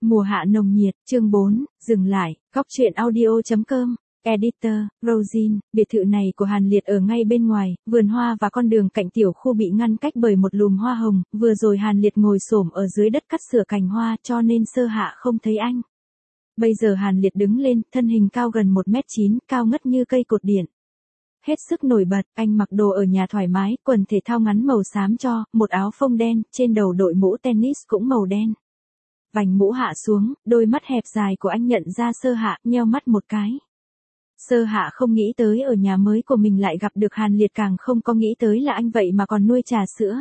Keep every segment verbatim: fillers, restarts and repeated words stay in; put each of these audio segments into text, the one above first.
Mùa hạ nồng nhiệt, chương bốn, dừng lại, góc truyện audio.com, editor, Rosin, biệt thự này của Hàn Liệt ở ngay bên ngoài, vườn hoa và con đường cạnh tiểu khu bị ngăn cách bởi một lùm hoa hồng, vừa rồi Hàn Liệt ngồi xổm ở dưới đất cắt sửa cành hoa cho nên Sơ Hạ không thấy anh. Bây giờ Hàn Liệt đứng lên, thân hình cao gần một mét chín, cao ngất như cây cột điện. Hết sức nổi bật, anh mặc đồ ở nhà thoải mái, quần thể thao ngắn màu xám cho, một áo phông đen, trên đầu đội mũ tennis cũng màu đen. Vành mũ hạ xuống, đôi mắt hẹp dài của anh nhận ra Sơ Hạ, nheo mắt một cái. Sơ Hạ không nghĩ tới ở nhà mới của mình lại gặp được Hàn Liệt, càng không có nghĩ tới là anh vậy mà còn nuôi trà sữa.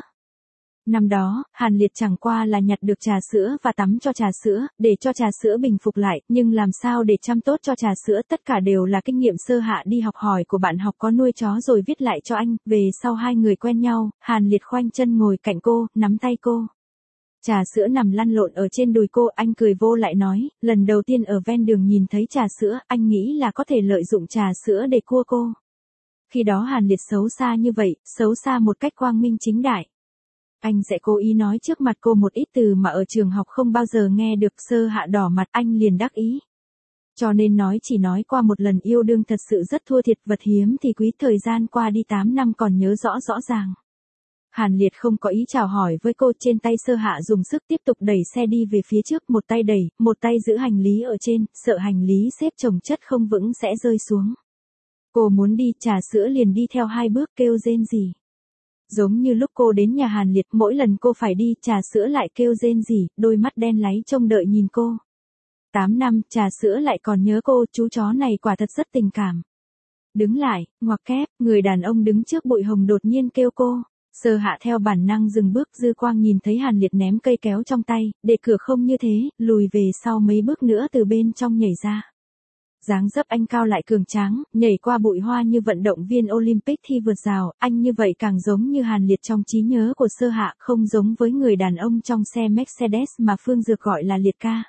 Năm đó, Hàn Liệt chẳng qua là nhặt được trà sữa và tắm cho trà sữa, để cho trà sữa bình phục lại, nhưng làm sao để chăm tốt cho trà sữa tất cả đều là kinh nghiệm Sơ Hạ đi học hỏi của bạn học có nuôi chó rồi viết lại cho anh. Về sau hai người quen nhau, Hàn Liệt khoanh chân ngồi cạnh cô, nắm tay cô. Trà sữa nằm lăn lộn ở trên đùi cô, anh cười vô lại nói, lần đầu tiên ở ven đường nhìn thấy trà sữa, anh nghĩ là có thể lợi dụng trà sữa để cua cô. Khi đó Hàn Liệt xấu xa như vậy, xấu xa một cách quang minh chính đại. Anh sẽ cố ý nói trước mặt cô một ít từ mà ở trường học không bao giờ nghe được. Sơ Hạ đỏ mặt, anh liền đắc ý. Cho nên nói chỉ nói qua một lần yêu đương thật sự rất thua thiệt, vật hiếm thì quý, thời gian qua đi tám năm còn nhớ rõ rõ ràng. Hàn Liệt không có ý chào hỏi với cô, trên tay Sơ Hạ dùng sức tiếp tục đẩy xe đi về phía trước, một tay đẩy, một tay giữ hành lý ở trên, sợ hành lý xếp chồng chất không vững sẽ rơi xuống. Cô muốn đi, trà sữa liền đi theo hai bước kêu rên rỉ. Giống như lúc cô đến nhà Hàn Liệt, mỗi lần cô phải đi, trà sữa lại kêu rên rỉ, đôi mắt đen láy trông đợi nhìn cô. Tám năm, trà sữa lại còn nhớ cô, chú chó này quả thật rất tình cảm. Đứng lại, ngoặc kép, người đàn ông đứng trước bụi hồng đột nhiên kêu cô. Sơ Hạ theo bản năng dừng bước, dư quang nhìn thấy Hàn Liệt ném cây kéo trong tay, để cửa không như thế, lùi về sau mấy bước nữa từ bên trong nhảy ra. Dáng dấp anh cao lại cường tráng, nhảy qua bụi hoa như vận động viên Olympic thi vượt rào, anh như vậy càng giống như Hàn Liệt trong trí nhớ của Sơ Hạ, không giống với người đàn ông trong xe Mercedes mà Phương Dược gọi là Liệt ca.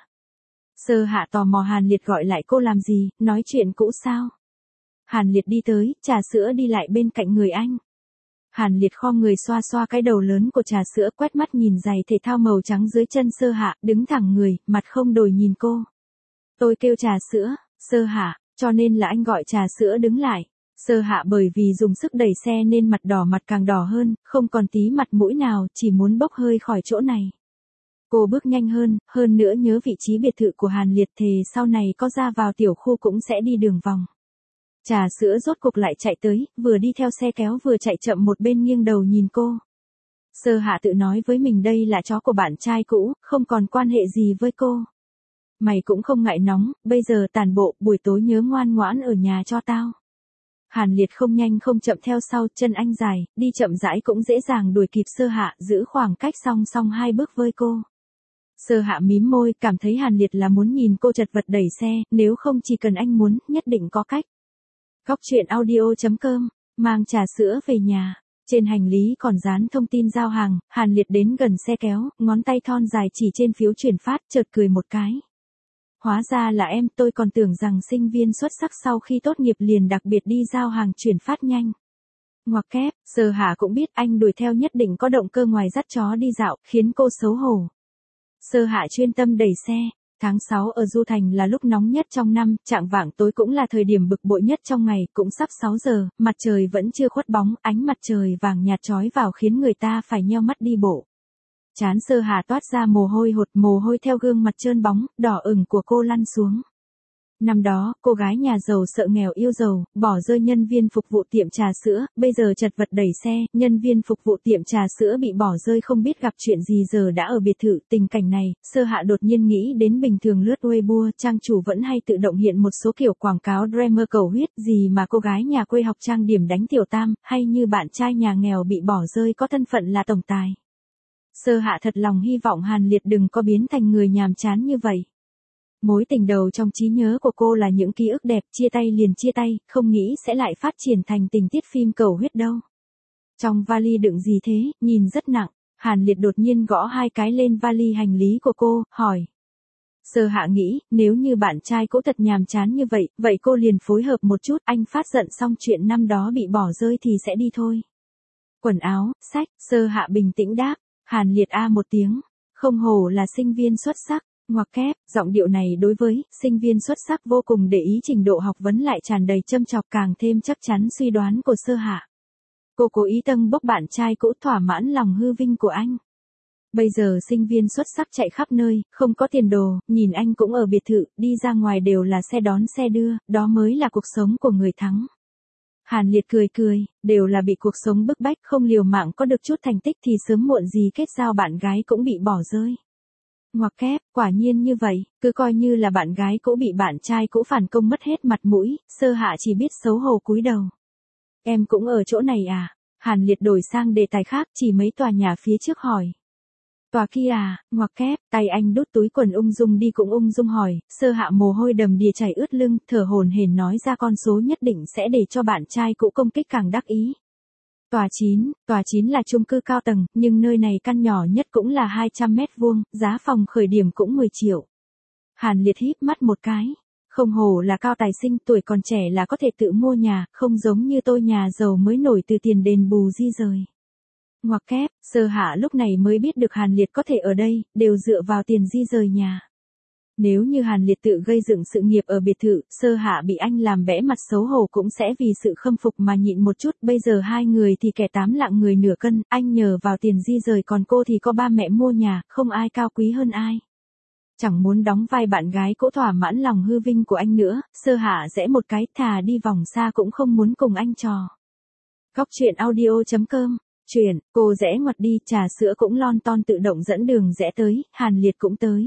Sơ Hạ tò mò Hàn Liệt gọi lại cô làm gì, nói chuyện cũ sao? Hàn Liệt đi tới, trà sữa đi lại bên cạnh người anh. Hàn Liệt khom người xoa xoa cái đầu lớn của trà sữa, quét mắt nhìn giày thể thao màu trắng dưới chân Sơ Hạ, đứng thẳng người, mặt không đổi nhìn cô. Tôi kêu trà sữa, Sơ Hạ, cho nên là anh gọi trà sữa đứng lại. Sơ Hạ bởi vì dùng sức đẩy xe nên mặt đỏ, mặt càng đỏ hơn, không còn tí mặt mũi nào, chỉ muốn bốc hơi khỏi chỗ này. Cô bước nhanh hơn, hơn nữa nhớ vị trí biệt thự của Hàn Liệt, thề sau này có ra vào tiểu khu cũng sẽ đi đường vòng. Trà sữa rốt cục lại chạy tới, vừa đi theo xe kéo vừa chạy chậm một bên nghiêng đầu nhìn cô. Sơ Hạ tự nói với mình đây là chó của bạn trai cũ, không còn quan hệ gì với cô. Mày cũng không ngại nóng, bây giờ tàn bộ, buổi tối nhớ ngoan ngoãn ở nhà cho tao. Hàn Liệt không nhanh không chậm theo sau, chân anh dài, đi chậm rãi cũng dễ dàng đuổi kịp Sơ Hạ, giữ khoảng cách song song hai bước với cô. Sơ Hạ mím môi, cảm thấy Hàn Liệt là muốn nhìn cô chật vật đẩy xe, nếu không chỉ cần anh muốn, nhất định có cách. Góc truyện audio.com, mang trà sữa về nhà. Trên hành lý còn dán thông tin giao hàng, Hàn Liệt đến gần xe kéo, ngón tay thon dài chỉ trên phiếu chuyển phát, chợt cười một cái. Hóa ra là em, tôi còn tưởng rằng sinh viên xuất sắc sau khi tốt nghiệp liền đặc biệt đi giao hàng chuyển phát nhanh. Ngoặc kép, Sơ Hạ cũng biết anh đuổi theo nhất định có động cơ ngoài dắt chó đi dạo, khiến cô xấu hổ. Sơ Hạ chuyên tâm đẩy xe. Tháng sáu ở Du Thành là lúc nóng nhất trong năm, chạng vạng tối cũng là thời điểm bực bội nhất trong ngày, cũng sắp sáu giờ, mặt trời vẫn chưa khuất bóng, ánh mặt trời vàng nhạt chói vào khiến người ta phải nheo mắt đi bộ. Trán Sơ Hạ toát ra mồ hôi hột, mồ hôi theo gương mặt trơn bóng, đỏ ửng của cô lăn xuống. Năm đó, cô gái nhà giàu sợ nghèo yêu giàu, bỏ rơi nhân viên phục vụ tiệm trà sữa, bây giờ chật vật đẩy xe, nhân viên phục vụ tiệm trà sữa bị bỏ rơi không biết gặp chuyện gì giờ đã ở biệt thự. Tình cảnh này, Sơ Hạ đột nhiên nghĩ đến bình thường lướt Weibo, trang chủ vẫn hay tự động hiện một số kiểu quảng cáo dreamer cầu huyết, gì mà cô gái nhà quê học trang điểm đánh tiểu tam, hay như bạn trai nhà nghèo bị bỏ rơi có thân phận là tổng tài. Sơ Hạ thật lòng hy vọng Hàn Liệt đừng có biến thành người nhàm chán như vậy. Mối tình đầu trong trí nhớ của cô là những ký ức đẹp, chia tay liền chia tay, không nghĩ sẽ lại phát triển thành tình tiết phim cầu huyết đâu. Trong vali đựng gì thế, nhìn rất nặng. Hàn Liệt đột nhiên gõ hai cái lên vali hành lý của cô, hỏi. Sơ Hạ nghĩ, nếu như bạn trai cũ thật nhàm chán như vậy, vậy cô liền phối hợp một chút, anh phát giận xong chuyện năm đó bị bỏ rơi thì sẽ đi thôi. Quần áo, sách, Sơ Hạ bình tĩnh đáp. Hàn Liệt a một tiếng, không hổ là sinh viên xuất sắc. Ngoặc kép, giọng điệu này đối với sinh viên xuất sắc vô cùng để ý trình độ học vấn lại tràn đầy châm chọc càng thêm chắc chắn suy đoán của Sơ Hạ. Cô cố ý tâng bốc bạn trai cũ thỏa mãn lòng hư vinh của anh. Bây giờ sinh viên xuất sắc chạy khắp nơi, không có tiền đồ, nhìn anh cũng ở biệt thự, đi ra ngoài đều là xe đón xe đưa, đó mới là cuộc sống của người thắng. Hàn Liệt cười cười, đều là bị cuộc sống bức bách không liều mạng có được chút thành tích thì sớm muộn gì kết giao bạn gái cũng bị bỏ rơi. Ngoặc kép, quả nhiên như vậy, cứ coi như là bạn gái cũ bị bạn trai cũ phản công mất hết mặt mũi, Sơ Hạ chỉ biết xấu hổ cúi đầu. Em cũng ở chỗ này à? Hàn Liệt đổi sang đề tài khác, chỉ mấy tòa nhà phía trước hỏi. Tòa kia à? Ngoặc kép, tay anh đút túi quần ung dung đi cũng ung dung hỏi, Sơ Hạ mồ hôi đầm đìa chảy ướt lưng, thở hổn hển nói ra con số nhất định sẽ để cho bạn trai cũ công kích càng đắc ý. Tòa chín, tòa chín là chung cư cao tầng, nhưng nơi này căn nhỏ nhất cũng là hai trăm mét vuông, giá phòng khởi điểm cũng mười triệu. Hàn Liệt híp mắt một cái. Không hổ là cao tài sinh, tuổi còn trẻ là có thể tự mua nhà, không giống như tôi nhà giàu mới nổi từ tiền đền bù di rời. Ngoặc kép, Sơ Hạ lúc này mới biết được Hàn Liệt có thể ở đây, đều dựa vào tiền di rời nhà. Nếu như Hàn Liệt tự gây dựng sự nghiệp ở biệt thự, Sơ Hạ bị anh làm bẽ mặt xấu hổ cũng sẽ vì sự khâm phục mà nhịn một chút, bây giờ hai người thì kẻ tám lạng người nửa cân, anh nhờ vào tiền di rời còn cô thì có ba mẹ mua nhà, không ai cao quý hơn ai. Chẳng muốn đóng vai bạn gái cũ thỏa mãn lòng hư vinh của anh nữa, Sơ Hạ rẽ một cái, thà đi vòng xa cũng không muốn cùng anh trò. Góc truyện audio chấm com, chuyện, cô rẽ ngoặt đi, trà sữa cũng lon ton tự động dẫn đường rẽ tới, Hàn Liệt cũng tới.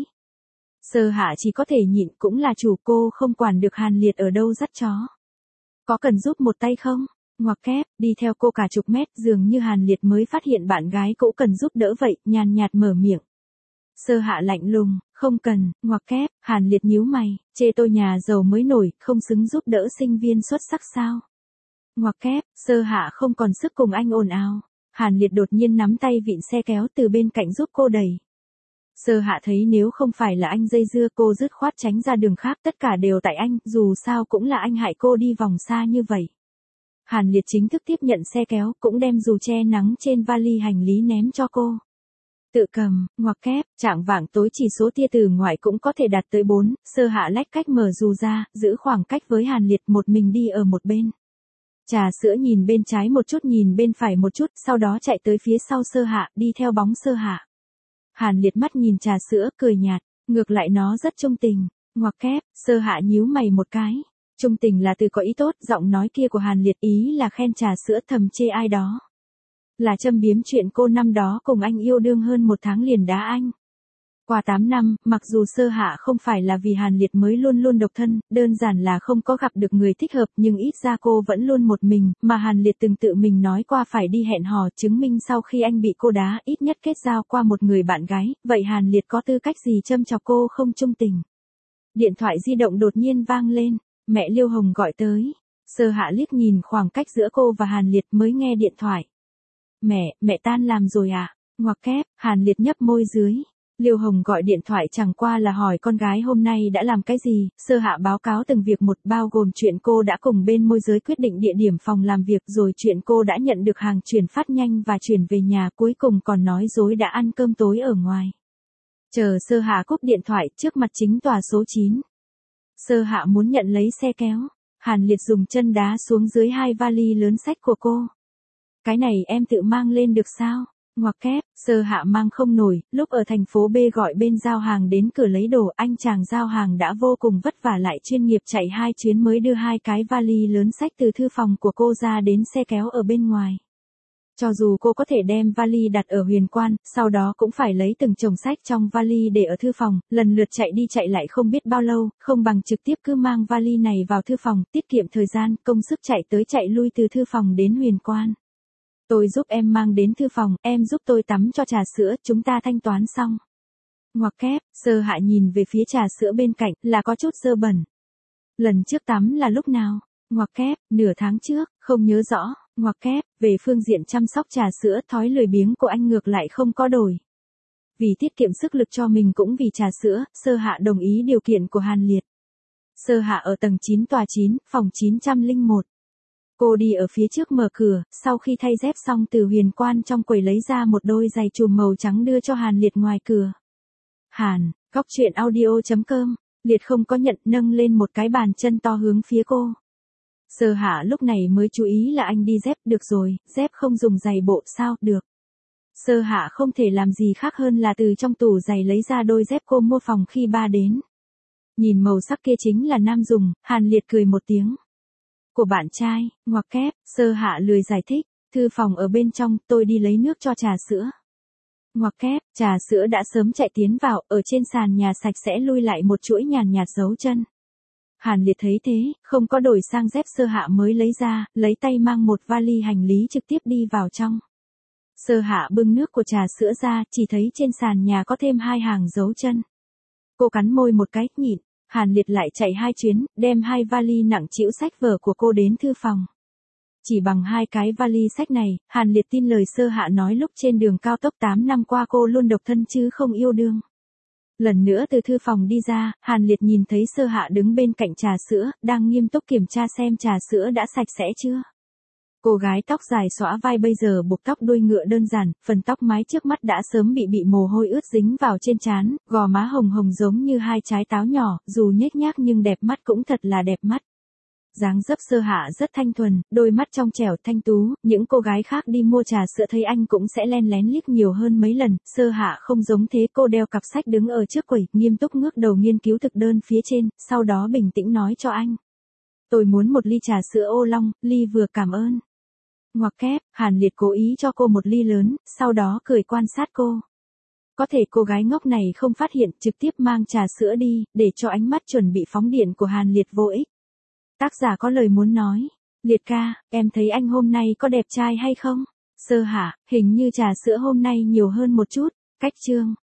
Sơ Hạ chỉ có thể nhịn, cũng là chủ cô không quản được Hàn Liệt ở đâu dắt chó. Có cần giúp một tay không? Ngoặc kép, đi theo cô cả chục mét, dường như Hàn Liệt mới phát hiện bạn gái cũ cần giúp đỡ vậy, nhàn nhạt mở miệng. Sơ Hạ lạnh lùng, không cần, ngoặc kép, Hàn Liệt nhíu mày, chê tôi nhà giàu mới nổi, không xứng giúp đỡ sinh viên xuất sắc sao? Ngoặc kép, Sơ Hạ không còn sức cùng anh ồn ào. Hàn Liệt đột nhiên nắm tay vịn xe kéo từ bên cạnh giúp cô đẩy. Sơ Hạ thấy nếu không phải là anh dây dưa cô dứt khoát tránh ra đường khác, tất cả đều tại anh, dù sao cũng là anh hại cô đi vòng xa như vậy. Hàn Liệt chính thức tiếp nhận xe kéo, cũng đem dù che nắng trên vali hành lý ném cho cô. Tự cầm, ngoặc kép, chạng vạng tối chỉ số tia từ ngoài cũng có thể đạt tới bốn, Sơ Hạ lách cách mở dù ra, giữ khoảng cách với Hàn Liệt, một mình đi ở một bên. Trà sữa nhìn bên trái một chút nhìn bên phải một chút, sau đó chạy tới phía sau Sơ Hạ, đi theo bóng Sơ Hạ. Hàn Liệt mắt nhìn trà sữa, cười nhạt, ngược lại nó rất trung tình. Ngoặc kép, Sơ Hạ nhíu mày một cái. Trung tình là từ có ý tốt, giọng nói kia của Hàn Liệt ý là khen trà sữa thầm chê ai đó. Là châm biếm chuyện cô năm đó cùng anh yêu đương hơn một tháng liền đá anh. Qua tám năm, mặc dù Sơ Hạ không phải là vì Hàn Liệt mới luôn luôn độc thân, đơn giản là không có gặp được người thích hợp, nhưng ít ra cô vẫn luôn một mình, mà Hàn Liệt từng tự mình nói qua phải đi hẹn hò, chứng minh sau khi anh bị cô đá, ít nhất kết giao qua một người bạn gái, vậy Hàn Liệt có tư cách gì châm chọc cô không trung tình. Điện thoại di động đột nhiên vang lên, mẹ Liêu Hồng gọi tới. Sơ Hạ liếc nhìn khoảng cách giữa cô và Hàn Liệt mới nghe điện thoại. Mẹ, mẹ tan làm rồi à? Ngoặc kép, Hàn Liệt nhấp môi dưới. Liêu Hồng gọi điện thoại chẳng qua là hỏi con gái hôm nay đã làm cái gì, Sơ Hạ báo cáo từng việc một, bao gồm chuyện cô đã cùng bên môi giới quyết định địa điểm phòng làm việc, rồi chuyện cô đã nhận được hàng chuyển phát nhanh và chuyển về nhà, cuối cùng còn nói dối đã ăn cơm tối ở ngoài. Chờ Sơ Hạ cúp điện thoại, trước mặt chính tòa số chín. Sơ Hạ muốn nhận lấy xe kéo, Hàn Liệt dùng chân đá xuống dưới hai vali lớn sách của cô. Cái này em tự mang lên được sao? Ngoặc kép, Sơ Hạ mang không nổi, lúc ở thành phố B gọi bên giao hàng đến cửa lấy đồ, anh chàng giao hàng đã vô cùng vất vả lại chuyên nghiệp chạy hai chuyến mới đưa hai cái vali lớn sách từ thư phòng của cô ra đến xe kéo ở bên ngoài. Cho dù cô có thể đem vali đặt ở Huyền Quan, sau đó cũng phải lấy từng chồng sách trong vali để ở thư phòng, lần lượt chạy đi chạy lại không biết bao lâu, không bằng trực tiếp cứ mang vali này vào thư phòng, tiết kiệm thời gian, công sức chạy tới chạy lui từ thư phòng đến Huyền Quan. Tôi giúp em mang đến thư phòng, em giúp tôi tắm cho trà sữa, chúng ta thanh toán xong. Ngoặc kép, Sơ Hạ nhìn về phía trà sữa bên cạnh, là có chút dơ bẩn. Lần trước tắm là lúc nào? Ngoặc kép, nửa tháng trước, không nhớ rõ. Ngoặc kép, về phương diện chăm sóc trà sữa, thói lười biếng của anh ngược lại không có đổi. Vì tiết kiệm sức lực cho mình cũng vì trà sữa, Sơ Hạ đồng ý điều kiện của Hàn Liệt. Sơ Hạ ở tầng chín tòa chín, phòng chín không một. Cô đi ở phía trước mở cửa, sau khi thay dép xong từ Huyền Quan trong quầy lấy ra một đôi giày chùm màu trắng đưa cho Hàn Liệt ngoài cửa. Hàn, Góc truyện audio chấm com, Liệt không có nhận, nâng lên một cái bàn chân to hướng phía cô. Sơ Hạ lúc này mới chú ý là anh đi dép, được rồi, dép không dùng giày bộ sao, được. Sơ Hạ không thể làm gì khác hơn là từ trong tủ giày lấy ra đôi dép cô mua phòng khi ba đến. Nhìn màu sắc kia chính là nam dùng, Hàn Liệt cười một tiếng. Của bạn trai, ngoặc kép, Sơ Hạ lười giải thích, thư phòng ở bên trong, tôi đi lấy nước cho trà sữa. Ngoặc kép, trà sữa đã sớm chạy tiến vào, ở trên sàn nhà sạch sẽ lui lại một chuỗi nhàn nhạt dấu chân. Hàn Liệt thấy thế, không có đổi sang dép Sơ Hạ mới lấy ra, lấy tay mang một vali hành lý trực tiếp đi vào trong. Sơ Hạ bưng nước của trà sữa ra, chỉ thấy trên sàn nhà có thêm hai hàng dấu chân. Cô cắn môi một cái, nhịn. Hàn Liệt lại chạy hai chuyến, đem hai vali nặng trĩu sách vở của cô đến thư phòng. Chỉ bằng hai cái vali sách này, Hàn Liệt tin lời Sơ Hạ nói lúc trên đường cao tốc tám năm qua cô luôn độc thân chứ không yêu đương. Lần nữa từ thư phòng đi ra, Hàn Liệt nhìn thấy Sơ Hạ đứng bên cạnh trà sữa, đang nghiêm túc kiểm tra xem trà sữa đã sạch sẽ chưa. Cô gái tóc dài xõa vai bây giờ buộc tóc đuôi ngựa đơn giản, phần tóc mái trước mắt đã sớm bị bị mồ hôi ướt dính vào trên trán, gò má hồng hồng giống như hai trái táo nhỏ, dù nhếch nhác nhưng đẹp mắt cũng thật là đẹp mắt. Dáng dấp Sơ Hạ rất thanh thuần, đôi mắt trong trẻo thanh tú, những cô gái khác đi mua trà sữa thấy anh cũng sẽ len lén liếc nhiều hơn mấy lần, Sơ Hạ không giống thế, cô đeo cặp sách đứng ở trước quầy, nghiêm túc ngước đầu nghiên cứu thực đơn phía trên, sau đó bình tĩnh nói cho anh. Tôi muốn một ly trà sữa ô long, ly vừa cảm ơn. Ngoặc kép, Hàn Liệt cố ý cho cô một ly lớn, sau đó cười quan sát cô. Có thể cô gái ngốc này không phát hiện, trực tiếp mang trà sữa đi, để cho ánh mắt chuẩn bị phóng điện của Hàn Liệt vô ích. Tác giả có lời muốn nói. Liệt ca, em thấy anh hôm nay có đẹp trai hay không? Sơ Hạ, hình như trà sữa hôm nay nhiều hơn một chút. Cách chương.